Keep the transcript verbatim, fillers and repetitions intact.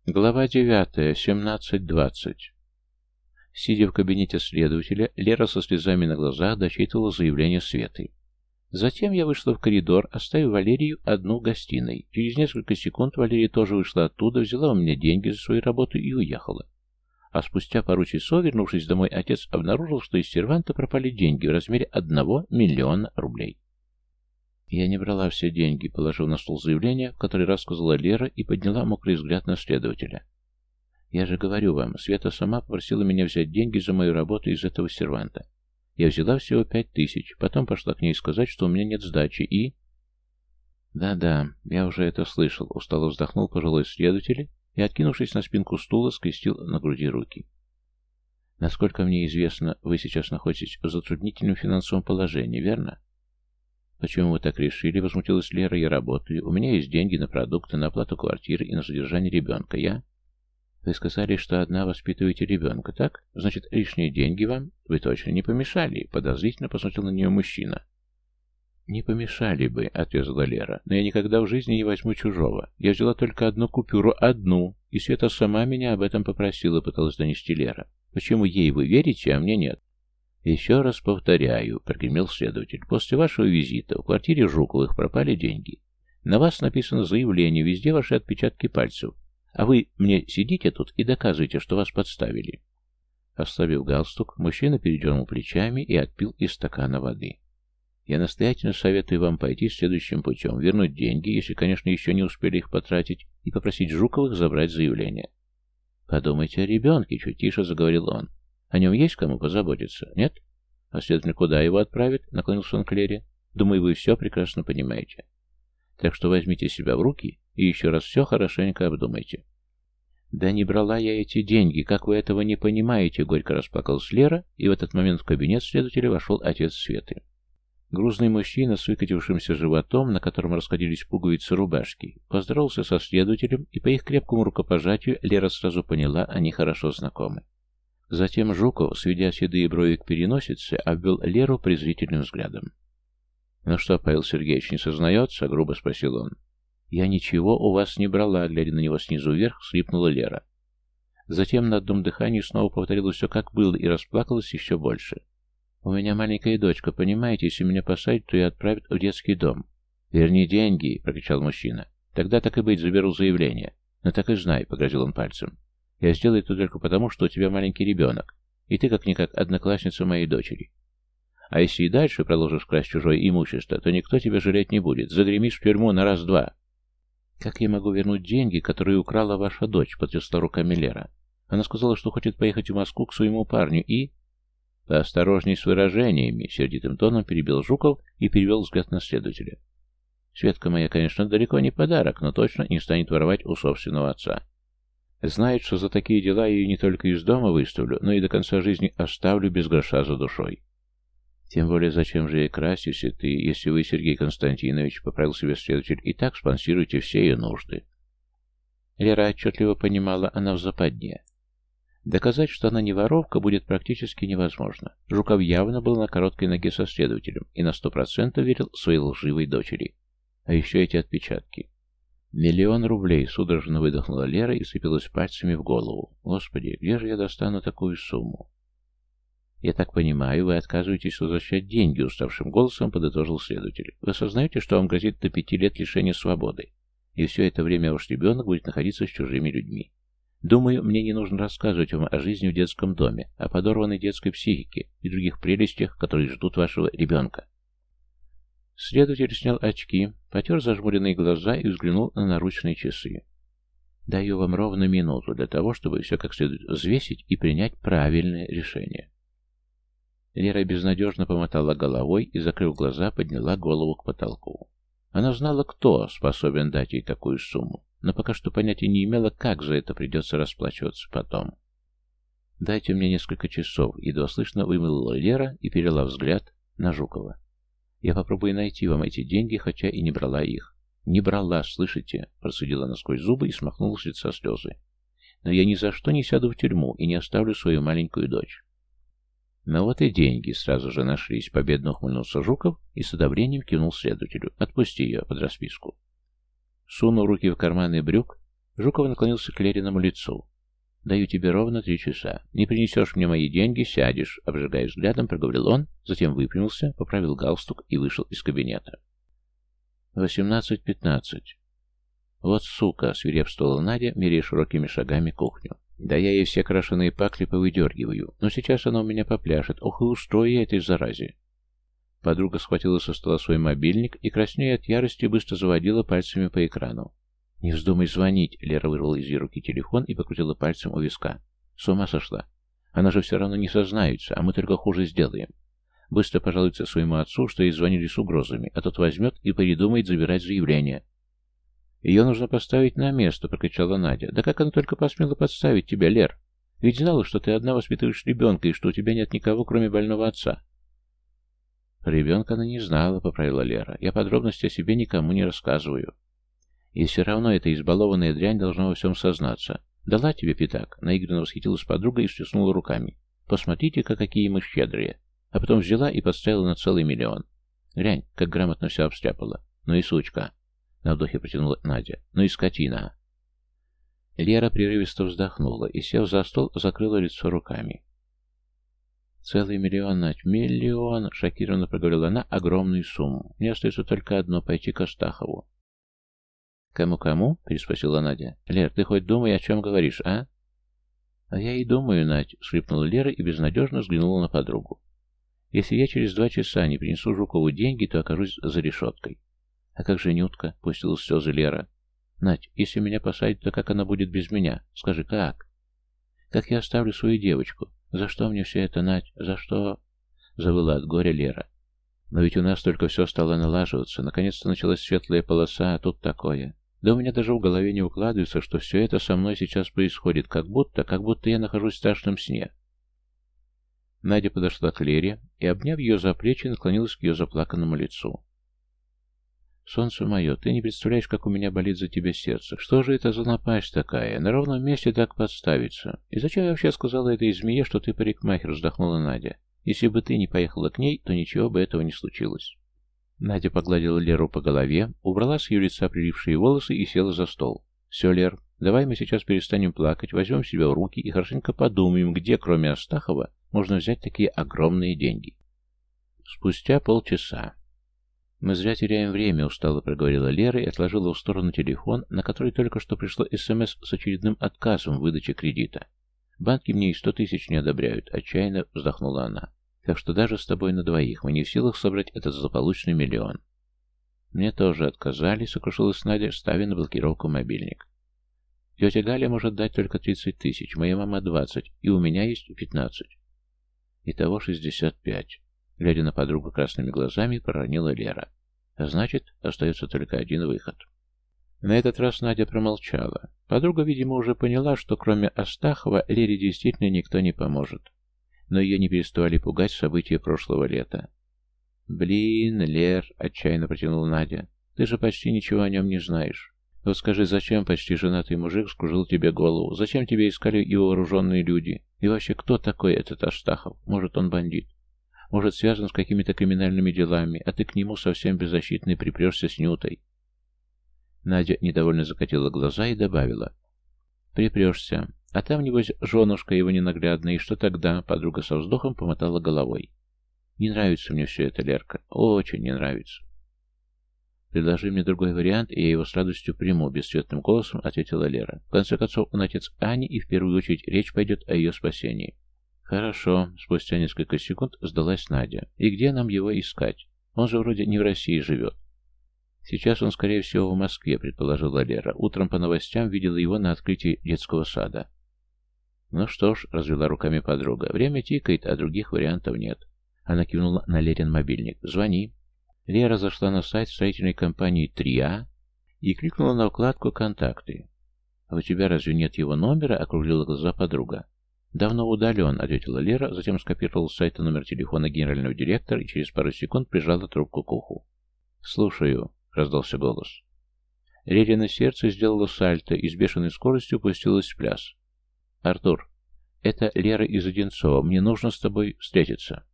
Глава девятая. семнадцать двадцать. Сидя в кабинете следователя, Лера со слезами на глазах дочитывала заявление Светы. Затем я вышла в коридор, оставив Валерию одну в гостиной. Через несколько секунд Валерия тоже вышла оттуда, взяла у меня деньги за свою работу и уехала. А спустя пару часов, вернувшись домой, отец обнаружил, что из серванта пропали деньги в размере одного миллиона рублей. Я не брала все деньги, положив на стол заявление, в которое рассказала Лера и подняла мокрый взгляд на следователя. Я же говорю вам, Света сама попросила меня взять деньги за мою работу из этого серванта. Я взяла всего пять тысяч, потом пошла к ней сказать, что у меня нет сдачи, и... Да-да, я уже это слышал, устало вздохнул пожилой следователь и, откинувшись на спинку стула, скрестил на груди руки. Насколько мне известно, вы сейчас находитесь в затруднительном финансовом положении, верно? Почему вы так решили? Возмутилась Лера. Я работаю, у меня есть деньги на продукты, на оплату квартиры и на содержание ребенка. Я... Вы сказали, что одна воспитываете ребенка, так? Значит, лишние деньги вам вы точно не помешали? Подозрительно посмотрел на нее мужчина. Не помешали бы, отрезала Лера, но я никогда в жизни не возьму чужого. Я взяла только одну купюру, одну, и Света сама меня об этом попросила, пыталась донести Лера. Почему ей вы верите, а мне нет? Еще раз повторяю, прогремел следователь, после вашего визита в квартире Жуковых пропали деньги. На вас написано заявление, везде ваши отпечатки пальцев. А вы мне сидите тут и доказываете, что вас подставили. Ослабив галстук, мужчина передернул плечами и отпил из стакана воды. Я настоятельно советую вам пойти следующим путем, вернуть деньги, если, конечно, еще не успели их потратить, и попросить Жуковых забрать заявление. Подумайте о ребенке, чуть тише заговорил он. О нем есть кому позаботиться, нет? А следовательно, куда его отправят? Наклонился он к Лере. Думаю, вы все прекрасно понимаете. Так что возьмите себя в руки и еще раз все хорошенько обдумайте. Да не брала я эти деньги, как вы этого не понимаете, горько расплакалась Лера, и в этот момент в кабинет следователя вошел отец Светы. Грузный мужчина с выкатившимся животом, на котором расходились пуговицы рубашки, поздоровался со следователем, и по их крепкому рукопожатию Лера сразу поняла, они хорошо знакомы. Затем Жуков, сведя седые брови к переносице, обвел Леру презрительным взглядом. «Ну что, Павел Сергеевич, не сознается?» — грубо спросил он. «Я ничего у вас не брала», — глядя на него снизу вверх, всхлипнула Лера. Затем на одном дыхании снова повторила все, как было, и расплакалась еще больше. «У меня маленькая дочка, понимаете, если меня посадят, то и отправят в детский дом». «Верни деньги», — прокричал мужчина. «Тогда так и быть, заберу заявление». «Но так и знай», — погрозил он пальцем. «Я сделаю это только потому, что у тебя маленький ребенок, и ты как-никак одноклассница моей дочери. А если и дальше продолжишь красть чужое имущество, то никто тебя жалеть не будет. Загремишь в тюрьму на раз-два». «Как я могу вернуть деньги, которые украла ваша дочь?» — потрясла руками Лера. «Она сказала, что хочет поехать в Москву к своему парню и...» «Поосторожней с выражениями», — сердитым тоном перебил Жуков и перевел взгляд на следователя. «Светка моя, конечно, далеко не подарок, но точно не станет воровать у собственного отца. Знает, что за такие дела я ее не только из дома выставлю, но и до конца жизни оставлю без гроша за душой». «Тем более, зачем же ей красть, если ты, если вы, Сергей Константинович, — поправил себе следователь, — и так спонсируете все ее нужды?» Лера отчетливо понимала, она в западне. Доказать, что она не воровка, будет практически невозможно. Жуков явно был на короткой ноге со следователем и на сто процентов верил своей лживой дочери. А еще эти отпечатки. «Миллион рублей!» — судорожно выдохнула Лера и сцепилась пальцами в голову. «Господи, где же я достану такую сумму?» «Я так понимаю, вы отказываетесь возвращать деньги», — уставшим голосом подытожил следователь. «Вы осознаете, что вам грозит до пяти лет лишения свободы, и все это время ваш ребенок будет находиться с чужими людьми. Думаю, мне не нужно рассказывать вам о жизни в детском доме, о подорванной детской психике и других прелестях, которые ждут вашего ребенка». Следователь снял очки, потер зажмуренные глаза и взглянул на наручные часы. «Даю вам ровно минуту для того, чтобы все как следует взвесить и принять правильное решение». Лера безнадежно помотала головой и, закрыв глаза, подняла голову к потолку. Она знала, кто способен дать ей такую сумму, но пока что понятия не имела, как за это придется расплачиваться потом. «Дайте мне несколько часов», — едва слышно вымылила Лера и перевела взгляд на Жукова. «Я попробую найти вам эти деньги, хотя и не брала их». «Не брала, слышите?» — процедила она сквозь зубы и смахнула с лица слезы. «Но я ни за что не сяду в тюрьму и не оставлю свою маленькую дочь». «Ну вот и деньги сразу же нашлись», — победно ухмыльнулся Жуков и с одобрением кивнул следователю. «Отпусти ее под расписку». Сунув руки в карманы брюк, Жуков наклонился к Лериному лицу. «Даю тебе ровно три часа. Не принесешь мне мои деньги, сядешь», — обжигая взглядом, проговорил он, затем выпрямился, поправил галстук и вышел из кабинета. восемнадцать пятнадцать. «Вот сука!» — свирепствовала Надя, меряя широкими шагами кухню. «Да я ей все крашеные пакли повыдергиваю, но сейчас она у меня попляшет. Ох, и устрою я этой заразе!» Подруга схватила со стола свой мобильник и, краснея от ярости, быстро заводила пальцами по экрану. «Не вздумай звонить!» — Лера вырвала из ее руки телефон и покрутила пальцем у виска. «С ума сошла! Она же все равно не сознается, а мы только хуже сделаем. Быстро пожалуется своему отцу, что ей звонили с угрозами, а тот возьмет и передумает забирать заявление». «Ее нужно поставить на место!» — прокричала Надя. «Да как она только посмела подставить тебя, Лер? Ведь знала, что ты одна воспитываешь ребенка и что у тебя нет никого, кроме больного отца». «Ребенка она не знала», — поправила Лера. «Я подробности о себе никому не рассказываю». «И все равно эта избалованная дрянь должна во всем сознаться. Дала тебе пятак?» — наигранно восхитилась подруга и встряхнула руками. «Посмотрите-ка, какие мы щедрые!» А потом взяла и подставила на целый миллион. «Глянь, как грамотно все обстряпала. Ну и сучка!» — на вдохе протянула Надя. «Ну и скотина!» Лера прерывисто вздохнула и, сев за стол, закрыла лицо руками. «Целый миллион, Надь, миллион!» — шокированно проговорила она огромную сумму. «Мне остается только одно — пойти к Астахову». «Кому-кому?» — переспросила Надя. «Лер, ты хоть думай, о чем говоришь, а?» «А я и думаю, Надь», — всхлипнула Лера и безнадежно взглянула на подругу. «Если я через два часа не принесу Жукову деньги, то окажусь за решеткой». «А как же Нютка?» — пустила слезы Лера. «Надь, если меня посадят, то как она будет без меня? Скажи, как? Как я оставлю свою девочку? За что мне все это, Надь? За что?» Завыла от горя Лера. «Но ведь у нас только все стало налаживаться. Наконец-то началась светлая полоса, а тут такое. Да у меня даже в голове не укладывается, что все это со мной сейчас происходит, как будто, как будто я нахожусь в страшном сне». Надя подошла к Лере и, обняв ее за плечи, наклонилась к ее заплаканному лицу. «Солнце мое, ты не представляешь, как у меня болит за тебя сердце. Что же это за напасть такая? На ровном месте так подставиться. И зачем я вообще сказала этой змее, что ты парикмахер?» — вздохнула Надя. «Если бы ты не поехала к ней, то ничего бы этого не случилось». Надя погладила Леру по голове, убрала с ее лица прилившие волосы и села за стол. «Все, Лер, давай мы сейчас перестанем плакать, возьмем себя в руки и хорошенько подумаем, где, кроме Астахова, можно взять такие огромные деньги». Спустя полчаса. «Мы зря теряем время», — устало проговорила Лера и отложила в сторону телефон, на который только что пришло СМС с очередным отказом в выдаче кредита. «Банки мне и сто тысяч не одобряют», — отчаянно вздохнула она. «Так что даже с тобой на двоих мы не в силах собрать этот злополучный миллион». «Мне тоже отказали», — сокрушилась Надя, ставя на блокировку мобильник. «Тетя Галя может дать только тридцать тысяч, моя мама двадцать, и у меня есть пятнадцать. Итого шестьдесят пять. Глядя на подругу красными глазами, проронила Лера. «А значит, остается только один выход». На этот раз Надя промолчала. Подруга, видимо, уже поняла, что кроме Астахова Лере действительно никто не поможет. Но ее не переставали пугать события прошлого лета. «Блин, Лер», — отчаянно протянула Надя, — «ты же почти ничего о нем не знаешь. Вот скажи, зачем почти женатый мужик скружил тебе голову? Зачем тебе искали его вооруженные люди? И вообще, кто такой этот Астахов? Может, он бандит? Может, связан с какими-то криминальными делами, а ты к нему совсем беззащитный припрешься с Нютой?» Надя недовольно закатила глаза и добавила: «Припрешься. А там, небось, женушка его ненаглядная, и что тогда?» Подруга со вздохом помотала головой. «Не нравится мне все это, Лерка. Очень не нравится». «Предложи мне другой вариант, и я его с радостью приму», — бесцветным голосом ответила Лера. «В конце концов, он отец Ани, и в первую очередь речь пойдет о ее спасении». «Хорошо», — спустя несколько секунд сдалась Надя. «И где нам его искать? Он же вроде не в России живет». «Сейчас он, скорее всего, в Москве», — предположила Лера. «Утром по новостям видела его на открытии детского сада». «Ну что ж», — развела руками подруга, — «время тикает, а других вариантов нет». Она кивнула на Лерин мобильник. «Звони». Лера зашла на сайт строительной компании «Триа» и кликнула на вкладку «Контакты». «А у тебя разве нет его номера?» — округлила глаза подруга. «Давно удален», — ответила Лера, затем скопировала с сайта номер телефона генерального директора и через пару секунд прижала трубку к уху. «Слушаю», — раздался голос. Лерина сердце сделало сальто и с бешеной скоростью пустилось в пляс. «Артур, это Лера из Одинцова. Мне нужно с тобой встретиться».